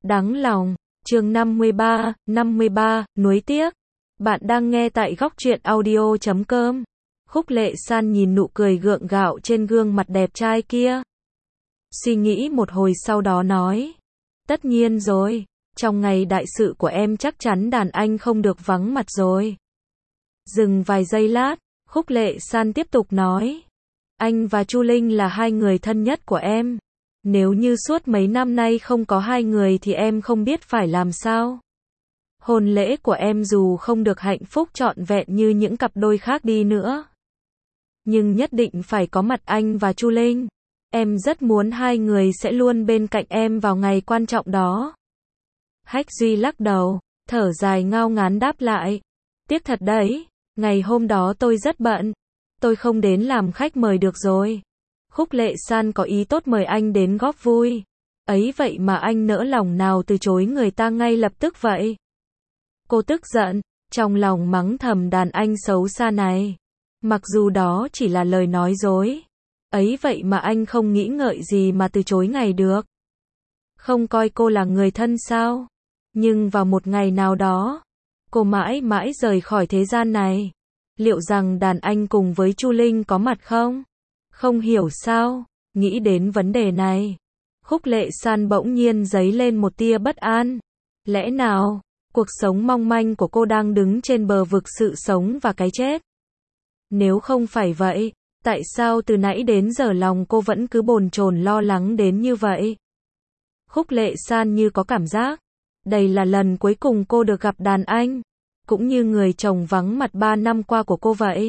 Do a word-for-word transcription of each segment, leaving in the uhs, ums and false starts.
Đáng lòng, chương năm mươi ba, năm mươi ba, nuối tiếc. Bạn đang nghe tại góc truyện audio chấm com. Khúc Lệ San nhìn nụ cười gượng gạo trên gương mặt đẹp trai kia. Suy nghĩ một hồi sau đó nói. Tất nhiên rồi, trong ngày đại sự của em chắc chắn đàn anh không được vắng mặt rồi. Dừng vài giây lát, Khúc Lệ San tiếp tục nói. Anh và Chu Linh là hai người thân nhất của em. Nếu như suốt mấy năm nay không có hai người thì em không biết phải làm sao. Hôn lễ của em dù không được hạnh phúc trọn vẹn như những cặp đôi khác đi nữa, nhưng nhất định phải có mặt anh và Chu Linh. Em rất muốn hai người sẽ luôn bên cạnh em vào ngày quan trọng đó. Hách Duy lắc đầu, thở dài ngao ngán đáp lại. Tiếc thật đấy, ngày hôm đó tôi rất bận. Tôi không đến làm khách mời được rồi. Khúc Lệ San có ý tốt mời anh đến góp vui. Ấy vậy mà anh nỡ lòng nào từ chối người ta ngay lập tức vậy. Cô tức giận, trong lòng mắng thầm đàn anh xấu xa này. Mặc dù đó chỉ là lời nói dối. Ấy vậy mà anh không nghĩ ngợi gì mà từ chối ngày được. Không coi cô là người thân sao? Nhưng vào một ngày nào đó, cô mãi mãi rời khỏi thế gian này. Liệu rằng đàn anh cùng với Chu Linh có mặt không? Không hiểu sao, nghĩ đến vấn đề này. Khúc Lệ San bỗng nhiên dấy lên một tia bất an. Lẽ nào, cuộc sống mong manh của cô đang đứng trên bờ vực sự sống và cái chết? Nếu không phải vậy, tại sao từ nãy đến giờ lòng cô vẫn cứ bồn chồn lo lắng đến như vậy? Khúc Lệ San như có cảm giác, đây là lần cuối cùng cô được gặp đàn anh, cũng như người chồng vắng mặt ba năm qua của cô vậy.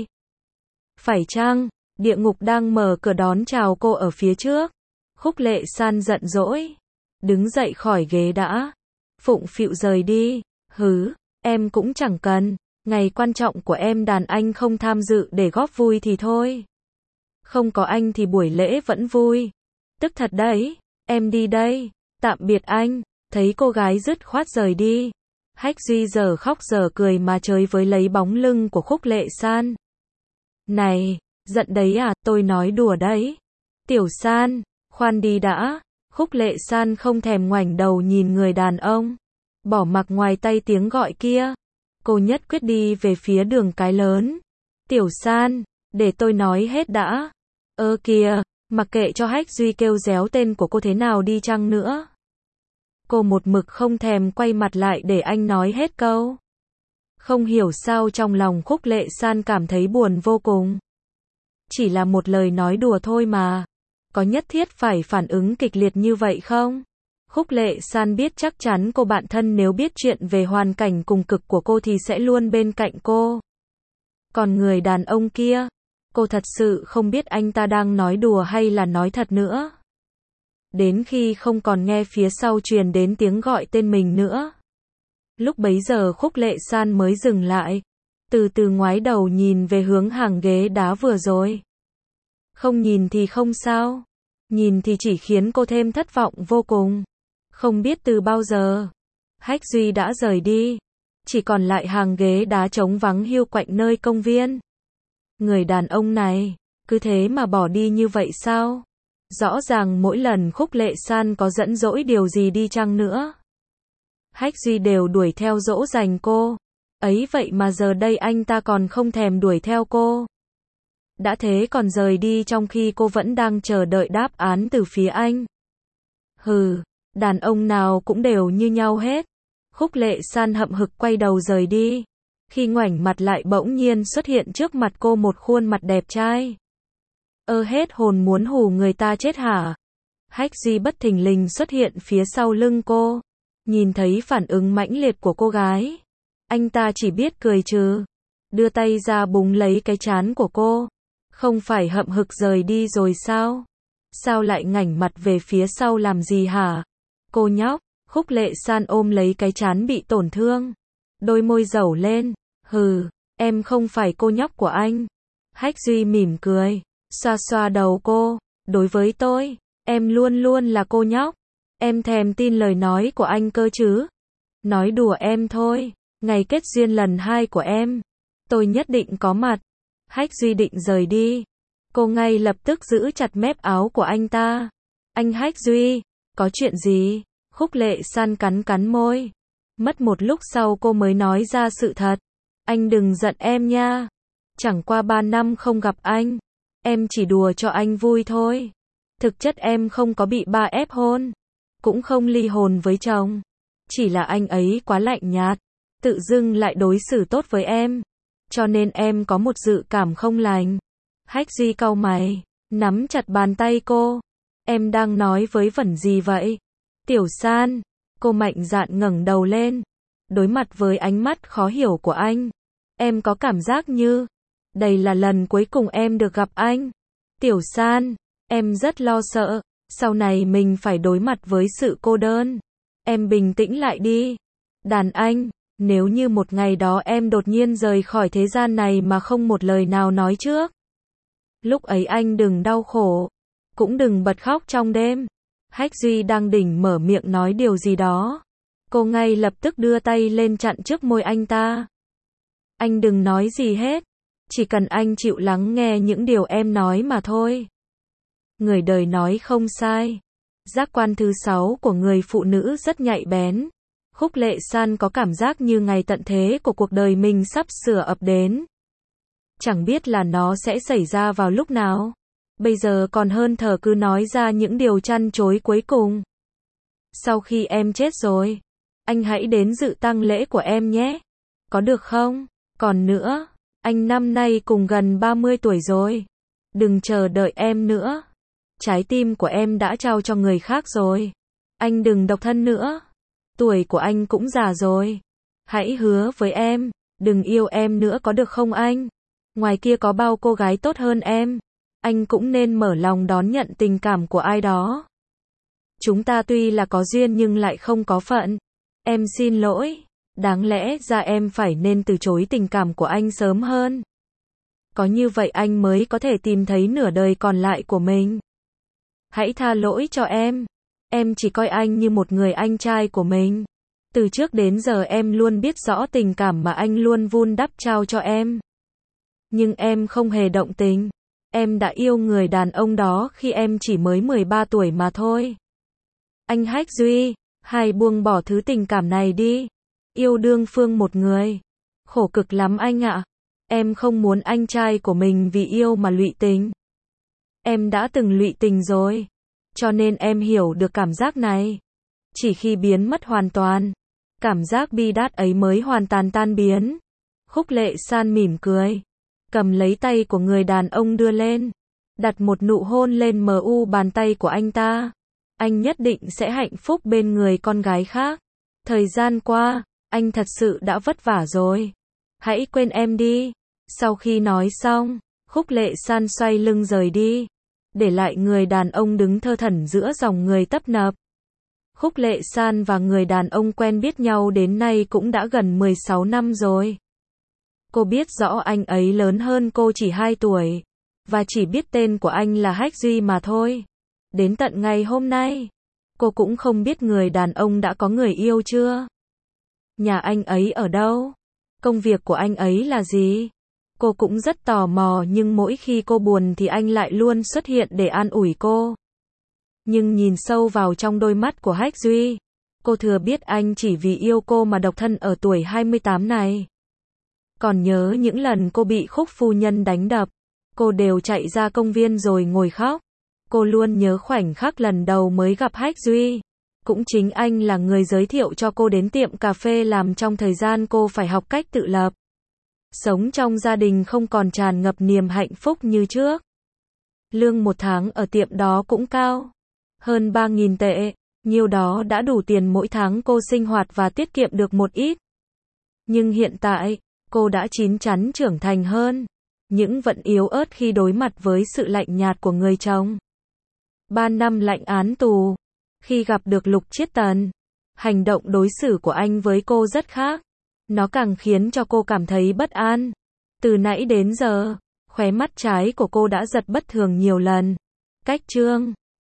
Phải chăng, địa ngục đang mở cửa đón chào cô ở phía trước? Khúc Lệ San giận dỗi, đứng dậy khỏi ghế đã, phụng phịu rời đi. Hứ, em cũng chẳng cần, ngày quan trọng của em đàn anh không tham dự để góp vui thì thôi. Không có anh thì buổi lễ vẫn vui. Tức thật đấy, em đi đây, tạm biệt anh. Thấy cô gái dứt khoát rời đi, Hách Duy giờ khóc giờ cười mà chơi với lấy bóng lưng của Khúc Lệ San. Này, giận đấy à, tôi nói đùa đấy. Tiểu San, khoan đi đã. Khúc Lệ San không thèm ngoảnh đầu nhìn người đàn ông, bỏ mặc ngoài tay tiếng gọi kia. Cô nhất quyết đi về phía đường cái lớn. Tiểu San, để tôi nói hết đã. Ơ kìa, mặc kệ cho Hách Duy kêu réo tên của cô thế nào đi chăng nữa. Cô một mực không thèm quay mặt lại để anh nói hết câu. Không hiểu sao trong lòng Khúc Lệ San cảm thấy buồn vô cùng. Chỉ là một lời nói đùa thôi mà. Có nhất thiết phải phản ứng kịch liệt như vậy không? Khúc Lệ San biết chắc chắn cô bạn thân nếu biết chuyện về hoàn cảnh cùng cực của cô thì sẽ luôn bên cạnh cô. Còn người đàn ông kia, cô thật sự không biết anh ta đang nói đùa hay là nói thật nữa. Đến khi không còn nghe phía sau truyền đến tiếng gọi tên mình nữa. Lúc bấy giờ Khúc Lệ San mới dừng lại, từ từ ngoái đầu nhìn về hướng hàng ghế đá vừa rồi. Không nhìn thì không sao, nhìn thì chỉ khiến cô thêm thất vọng vô cùng. Không biết từ bao giờ, Hách Duy đã rời đi, chỉ còn lại hàng ghế đá trống vắng hiu quạnh nơi công viên. Người đàn ông này, cứ thế mà bỏ đi như vậy sao? Rõ ràng mỗi lần Khúc Lệ San có dẫn dỗi điều gì đi chăng nữa, Hách Duy đều đuổi theo dỗ dành cô. Ấy vậy mà giờ đây anh ta còn không thèm đuổi theo cô. Đã thế còn rời đi trong khi cô vẫn đang chờ đợi đáp án từ phía anh. Hừ, đàn ông nào cũng đều như nhau hết. Khúc Lệ San hậm hực quay đầu rời đi. Khi ngoảnh mặt lại bỗng nhiên xuất hiện trước mặt cô một khuôn mặt đẹp trai. Ơ hết hồn muốn hù người ta chết hả? Hách Duy bất thình lình xuất hiện phía sau lưng cô. Nhìn thấy phản ứng mãnh liệt của cô gái, anh ta chỉ biết cười trừ, đưa tay ra búng lấy cái trán của cô. Không phải hậm hực rời đi rồi sao? Sao lại ngảnh mặt về phía sau làm gì hả? Cô nhóc. Khúc Lệ San ôm lấy cái trán bị tổn thương, đôi môi dẩu lên. Hừ, em không phải cô nhóc của anh. Hách Duy mỉm cười, xoa xoa đầu cô. Đối với tôi, em luôn luôn là cô nhóc. Em thèm tin lời nói của anh cơ chứ? Nói đùa em thôi. Ngày kết duyên lần hai của em, tôi nhất định có mặt. Hách Duy định rời đi, cô ngay lập tức giữ chặt mép áo của anh ta. Anh Hách Duy, có chuyện gì? Khúc Lệ San cắn cắn môi. Mất một lúc sau cô mới nói ra sự thật. Anh đừng giận em nha. Chẳng qua ba năm không gặp anh. Em chỉ đùa cho anh vui thôi. Thực chất em không có bị ba ép hôn. Cũng không ly hôn với chồng. Chỉ là anh ấy quá lạnh nhạt. Tự dưng lại đối xử tốt với em. Cho nên em có một dự cảm không lành. Hách Duy cau mày. Nắm chặt bàn tay cô. Em đang nói với vẩn gì vậy? Tiểu San. Cô mạnh dạn ngẩng đầu lên. Đối mặt với ánh mắt khó hiểu của anh. Em có cảm giác như. Đây là lần cuối cùng em được gặp anh. Tiểu San. Em rất lo sợ. Sau này mình phải đối mặt với sự cô đơn. Em bình tĩnh lại đi. Đàn anh. Nếu như một ngày đó em đột nhiên rời khỏi thế gian này mà không một lời nào nói trước. Lúc ấy anh đừng đau khổ. Cũng đừng bật khóc trong đêm. Hách Duy đang đỉnh mở miệng nói điều gì đó. Cô ngay lập tức đưa tay lên chặn trước môi anh ta. Anh đừng nói gì hết. Chỉ cần anh chịu lắng nghe những điều em nói mà thôi. Người đời nói không sai. Giác quan thứ sáu của người phụ nữ rất nhạy bén. Khúc Lệ San có cảm giác như ngày tận thế của cuộc đời mình sắp sửa ập đến. Chẳng biết là nó sẽ xảy ra vào lúc nào. Bây giờ còn hơn thở cứ nói ra những điều chăn chối cuối cùng. Sau khi em chết rồi, anh hãy đến dự tang lễ của em nhé. Có được không? Còn nữa, anh năm nay cùng gần ba mươi tuổi rồi. Đừng chờ đợi em nữa. Trái tim của em đã trao cho người khác rồi. Anh đừng độc thân nữa. Tuổi của anh cũng già rồi. Hãy hứa với em, đừng yêu em nữa có được không anh? Ngoài kia có bao cô gái tốt hơn em. Anh cũng nên mở lòng đón nhận tình cảm của ai đó. Chúng ta tuy là có duyên nhưng lại không có phận. Em xin lỗi. Đáng lẽ ra em phải nên từ chối tình cảm của anh sớm hơn. Có như vậy anh mới có thể tìm thấy nửa đời còn lại của mình. Hãy tha lỗi cho em. Em chỉ coi anh như một người anh trai của mình. Từ trước đến giờ em luôn biết rõ tình cảm mà anh luôn vun đắp trao cho em. Nhưng em không hề động tình. Em đã yêu người đàn ông đó khi em chỉ mới mười ba tuổi mà thôi. Anh Hách Duy, hãy buông bỏ thứ tình cảm này đi. Yêu đương phương một người. Khổ cực lắm anh ạ. Em không muốn anh trai của mình vì yêu mà lụy tình. Em đã từng lụy tình rồi. Cho nên em hiểu được cảm giác này. Chỉ khi biến mất hoàn toàn, cảm giác bi đát ấy mới hoàn toàn tan biến. Khúc Lệ San mỉm cười. Cầm lấy tay của người đàn ông đưa lên. Đặt một nụ hôn lên mờ u bàn tay của anh ta. Anh nhất định sẽ hạnh phúc bên người con gái khác. Thời gian qua, anh thật sự đã vất vả rồi. Hãy quên em đi. Sau khi nói xong, Khúc Lệ San xoay lưng rời đi. Để lại người đàn ông đứng thơ thẩn giữa dòng người tấp nập. Khúc Lệ San và người đàn ông quen biết nhau đến nay cũng đã gần mười sáu năm rồi. Cô biết rõ anh ấy lớn hơn cô chỉ hai tuổi. Và chỉ biết tên của anh là Hách Duy mà thôi. Đến tận ngày hôm nay, cô cũng không biết người đàn ông đã có người yêu chưa. Nhà anh ấy ở đâu? Công việc của anh ấy là gì? Cô cũng rất tò mò nhưng mỗi khi cô buồn thì anh lại luôn xuất hiện để an ủi cô. Nhưng nhìn sâu vào trong đôi mắt của Hách Duy, cô thừa biết anh chỉ vì yêu cô mà độc thân ở tuổi hai mươi tám này. Còn nhớ những lần cô bị Khúc phu nhân đánh đập, cô đều chạy ra công viên rồi ngồi khóc. Cô luôn nhớ khoảnh khắc lần đầu mới gặp Hách Duy. Cũng chính anh là người giới thiệu cho cô đến tiệm cà phê làm trong thời gian cô phải học cách tự lập. Sống trong gia đình không còn tràn ngập niềm hạnh phúc như trước. Lương một tháng ở tiệm đó cũng cao. Hơn ba nghìn tệ. Nhiêu đó đã đủ tiền mỗi tháng cô sinh hoạt và tiết kiệm được một ít. Nhưng hiện tại, cô đã chín chắn trưởng thành hơn. Nhưng vẫn yếu ớt khi đối mặt với sự lạnh nhạt của người chồng. Ba năm lãnh án tù. Khi gặp được Lục Chiết Tần, hành động đối xử của anh với cô rất khác. Nó càng khiến cho cô cảm thấy bất an. Từ nãy đến giờ, khóe mắt trái của cô đã giật bất thường nhiều lần. Cách chương